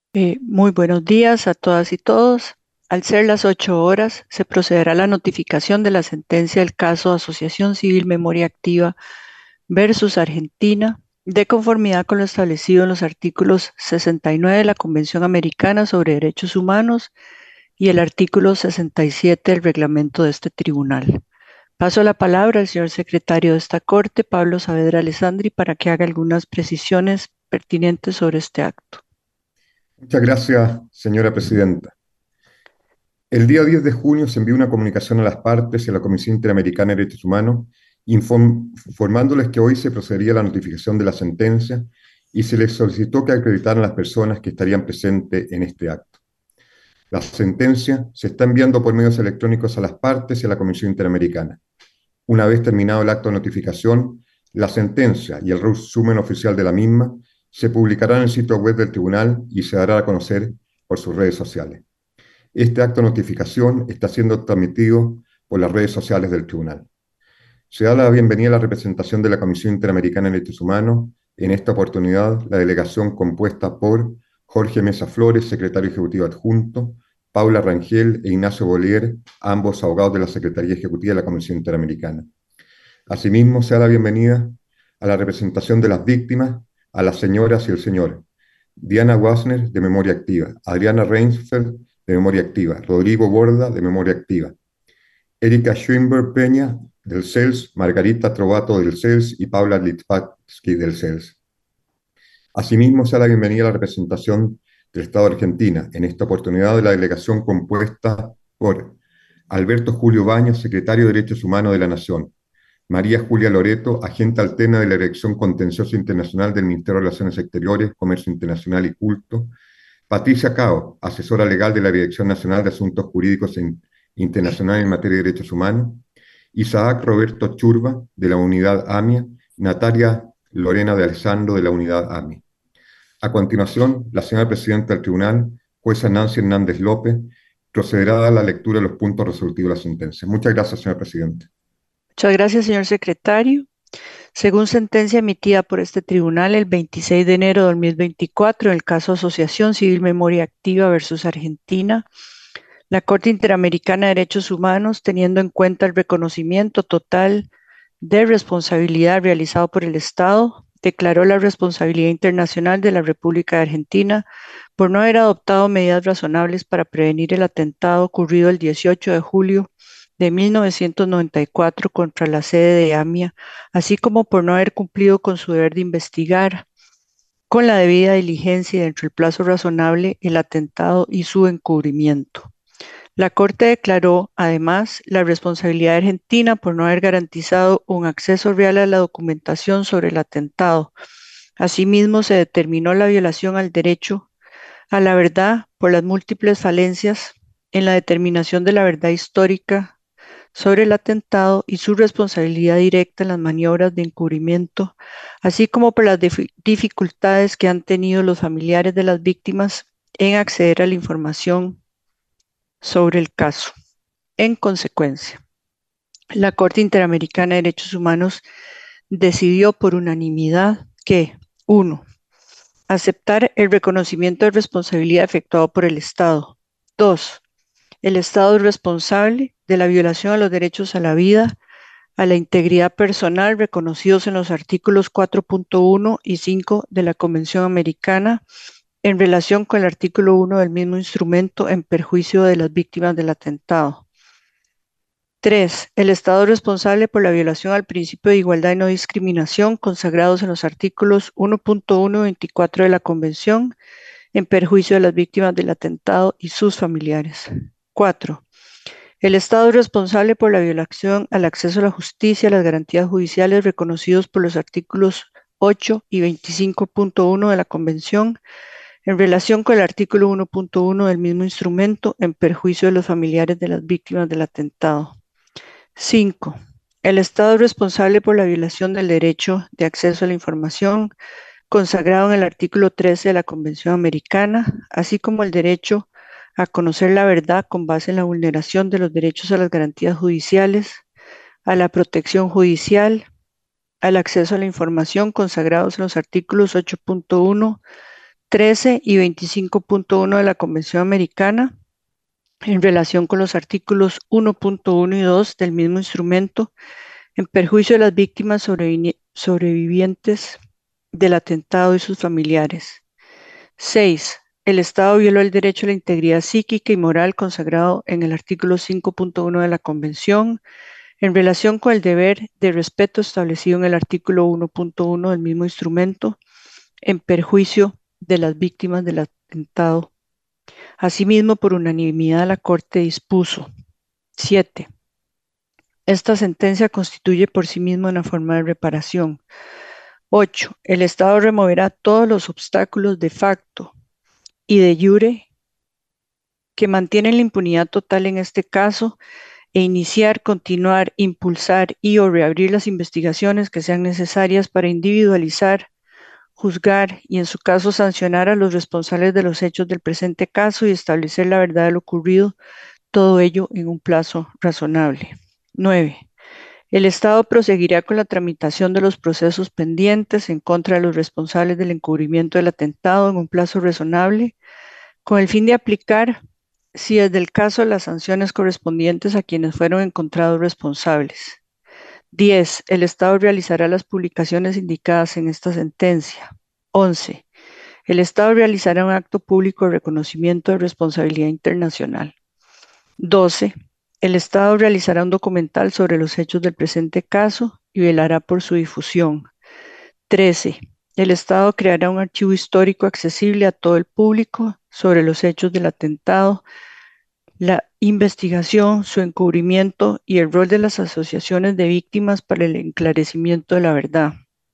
Muy buenos días a todas y todos. Al ser las 8 horas, se procederá a la notificación de la sentencia del caso Asociación Civil Memoria Activa versus Argentina, de conformidad con lo establecido en los artículos 69 de la Convención Americana sobre Derechos Humanos y el artículo 67 del reglamento de este tribunal. Paso la palabra al señor secretario de esta Corte, Pablo Saavedra Alessandri, para que haga algunas precisiones pertinentes sobre este acto. Muchas gracias, señora presidenta. El día 10 de junio se envió una comunicación a las partes y a la Comisión Interamericana de Derechos Humanos informándoles que hoy se procedería a la notificación de la sentencia y se les solicitó que acreditaran las personas que estarían presentes en este acto. La sentencia se está enviando por medios electrónicos a las partes y a la Comisión Interamericana. Una vez terminado el acto de notificación, la sentencia y el resumen oficial de la misma se publicarán en el sitio web del tribunal y se dará a conocer por sus redes sociales. Este acto de notificación está siendo transmitido por las redes sociales del tribunal. Se da la bienvenida a la representación de la Comisión Interamericana de Derechos Humanos, en esta oportunidad la delegación compuesta por Jorge Mesa Flores, secretario ejecutivo adjunto, Paula Rangel e Ignacio Bollier, ambos abogados de la Secretaría Ejecutiva de la Comisión Interamericana. Asimismo, se da la bienvenida a la representación de las víctimas, a las señoras y el señor Diana Wasner, de Memoria Activa, Adriana Reinsfeld, de Memoria Activa, Rodrigo Borda, de Memoria Activa, Erika Schwimber Peña, del CELS, Margarita Trovato, del CELS y Paula Litvatsky, del CELS. Asimismo, se da la bienvenida a la representación del Estado de Argentina, en esta oportunidad de la delegación compuesta por Alberto Julio Baños, secretario de Derechos Humanos de la Nación, María Julia Loreto, agente alterna de la Dirección Contencioso Internacional del Ministerio de Relaciones Exteriores, Comercio Internacional y Culto, Patricia Cao, asesora legal de la Dirección Nacional de Asuntos Jurídicos Internacionales en materia de derechos humanos, Isaac Roberto Churba, de la Unidad AMIA, Natalia Lorena de Alessandro, de la Unidad AMIA. A continuación, la señora presidenta del tribunal, jueza Nancy Hernández López, procederá a la lectura de los puntos resolutivos de la sentencia. Muchas gracias, señora presidenta. Muchas gracias, señor secretario. Según sentencia emitida por este tribunal el 26 de enero de 2024 en el caso Asociación Civil Memoria Activa versus Argentina, la Corte Interamericana de Derechos Humanos, teniendo en cuenta el reconocimiento total de responsabilidad realizado por el Estado, declaró la responsabilidad internacional de la República de Argentina por no haber adoptado medidas razonables para prevenir el atentado ocurrido el 18 de julio de 1994 contra la sede de AMIA, así como por no haber cumplido con su deber de investigar con la debida diligencia y dentro del plazo razonable el atentado y su encubrimiento. La Corte declaró, además, la responsabilidad de Argentina por no haber garantizado un acceso real a la documentación sobre el atentado. Asimismo, se determinó la violación al derecho a la verdad por las múltiples falencias en la determinación de la verdad histórica sobre el atentado y su responsabilidad directa en las maniobras de encubrimiento, así como por las dificultades que han tenido los familiares de las víctimas en acceder a la información sobre el caso. En consecuencia, la Corte Interamericana de Derechos Humanos decidió por unanimidad que, uno, aceptar el reconocimiento de responsabilidad efectuado por el Estado. 2, el Estado es responsable de la violación a los derechos a la vida, a la integridad personal reconocidos en los artículos 4.1 y 5 de la Convención Americana en relación con el artículo 1 del mismo instrumento en perjuicio de las víctimas del atentado. 3. El Estado es responsable por la violación al principio de igualdad y no discriminación consagrados en los artículos 1.1 y 24 de la Convención en perjuicio de las víctimas del atentado y sus familiares. 4. El Estado es responsable por la violación al acceso a la justicia y a las garantías judiciales reconocidos por los artículos 8 y 25.1 de la Convención en relación con el artículo 1.1 del mismo instrumento en perjuicio de los familiares de las víctimas del atentado. 5. El Estado es responsable por la violación del derecho de acceso a la información consagrado en el artículo 13 de la Convención Americana, así como el derecho a conocer la verdad con base en la vulneración de los derechos a las garantías judiciales, a la protección judicial, al acceso a la información consagrados en los artículos 8.1, 13 y 25.1 de la Convención Americana en relación con los artículos 1.1 y 2 del mismo instrumento en perjuicio de las víctimas sobrevivientes del atentado y sus familiares. 6. El Estado violó el derecho a la integridad psíquica y moral consagrado en el artículo 5.1 de la Convención en relación con el deber de respeto establecido en el artículo 1.1 del mismo instrumento en perjuicio de las víctimas del atentado. Asimismo, por unanimidad, la Corte dispuso. 7. Esta sentencia constituye por sí misma una forma de reparación. 8. El Estado removerá todos los obstáculos de facto y de jure que mantienen la impunidad total en este caso e iniciar, continuar, impulsar y o reabrir las investigaciones que sean necesarias para individualizar, juzgar y en su caso sancionar a los responsables de los hechos del presente caso y establecer la verdad de lo ocurrido, todo ello en un plazo razonable. 9. El Estado proseguirá con la tramitación de los procesos pendientes en contra de los responsables del encubrimiento del atentado en un plazo razonable, con el fin de aplicar, si es del caso, las sanciones correspondientes a quienes fueron encontrados responsables. 10. El Estado realizará las publicaciones indicadas en esta sentencia. 11. El Estado realizará un acto público de reconocimiento de responsabilidad internacional. 12. El Estado realizará un documental sobre los hechos del presente caso y velará por su difusión. 13. El Estado creará un archivo histórico accesible a todo el público sobre los hechos del atentado, la investigación, su encubrimiento y el rol de las asociaciones de víctimas para el enclarecimiento de la verdad.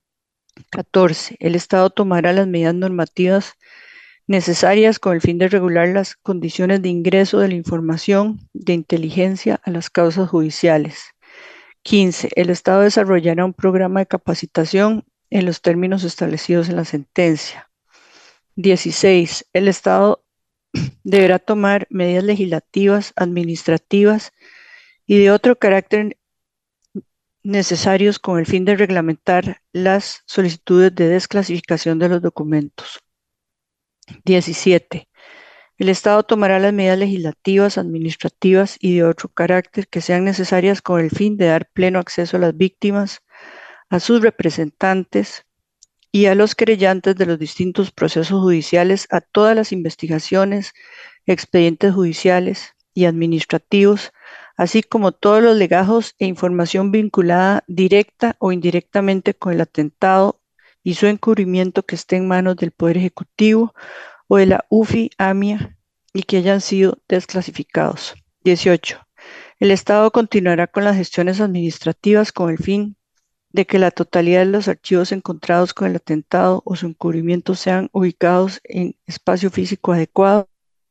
14. El Estado tomará las medidas normativas necesarias con el fin de regular las condiciones de ingreso de la información de inteligencia a las causas judiciales. 15. El Estado desarrollará un programa de capacitación en los términos establecidos en la sentencia. 16. El Estado deberá tomar medidas legislativas, administrativas y de otro carácter necesarios con el fin de reglamentar las solicitudes de desclasificación de los documentos. 17. El Estado tomará las medidas legislativas, administrativas y de otro carácter que sean necesarias con el fin de dar pleno acceso a las víctimas, a sus representantes y a los querellantes de los distintos procesos judiciales a todas las investigaciones, expedientes judiciales y administrativos, así como todos los legajos e información vinculada directa o indirectamente con el atentado y su encubrimiento que esté en manos del Poder Ejecutivo o de la UFI, AMIA y que hayan sido desclasificados. 18. El Estado continuará con las gestiones administrativas con el fin de que la totalidad de los archivos encontrados con el atentado o su encubrimiento sean ubicados en espacio físico adecuado,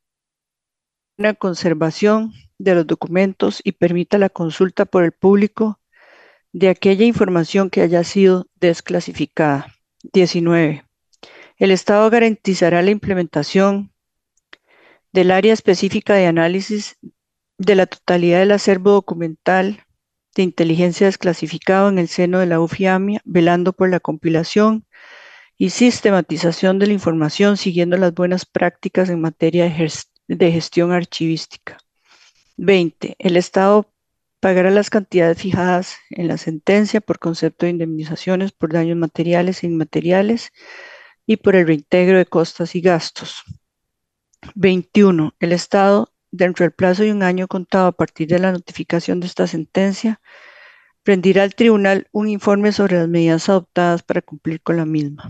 una conservación de los documentos y permita la consulta por el público de aquella información que haya sido desclasificada. 19. El Estado garantizará la implementación del área específica de análisis de la totalidad del acervo documental de inteligencia desclasificado en el seno de la UFIAMIA, velando por la compilación y sistematización de la información, siguiendo las buenas prácticas en materia de gestión archivística. 20. El Estado pagará las cantidades fijadas en la sentencia por concepto de indemnizaciones por daños materiales e inmateriales y por el reintegro de costas y gastos. 21. El Estado, dentro del plazo de un año contado a partir de la notificación de esta sentencia, rendirá al tribunal un informe sobre las medidas adoptadas para cumplir con la misma.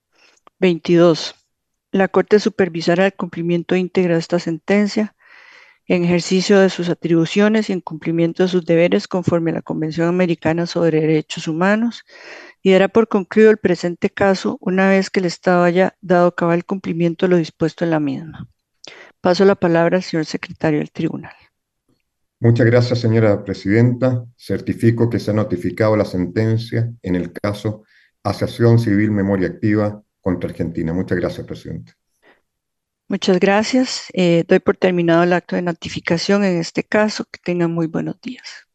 22. La Corte supervisará el cumplimiento íntegro de esta sentencia en ejercicio de sus atribuciones y en cumplimiento de sus deberes conforme a la Convención Americana sobre Derechos Humanos y dará por concluido el presente caso una vez que el Estado haya dado cabal cumplimiento de lo dispuesto en la misma. Paso la palabra al señor secretario del tribunal. Muchas gracias, señora presidenta. Certifico que se ha notificado la sentencia en el caso Asociación Civil Memoria Activa contra Argentina. Muchas gracias, presidente. Muchas gracias. Doy por terminado el acto de notificación en este caso. Que tengan muy buenos días.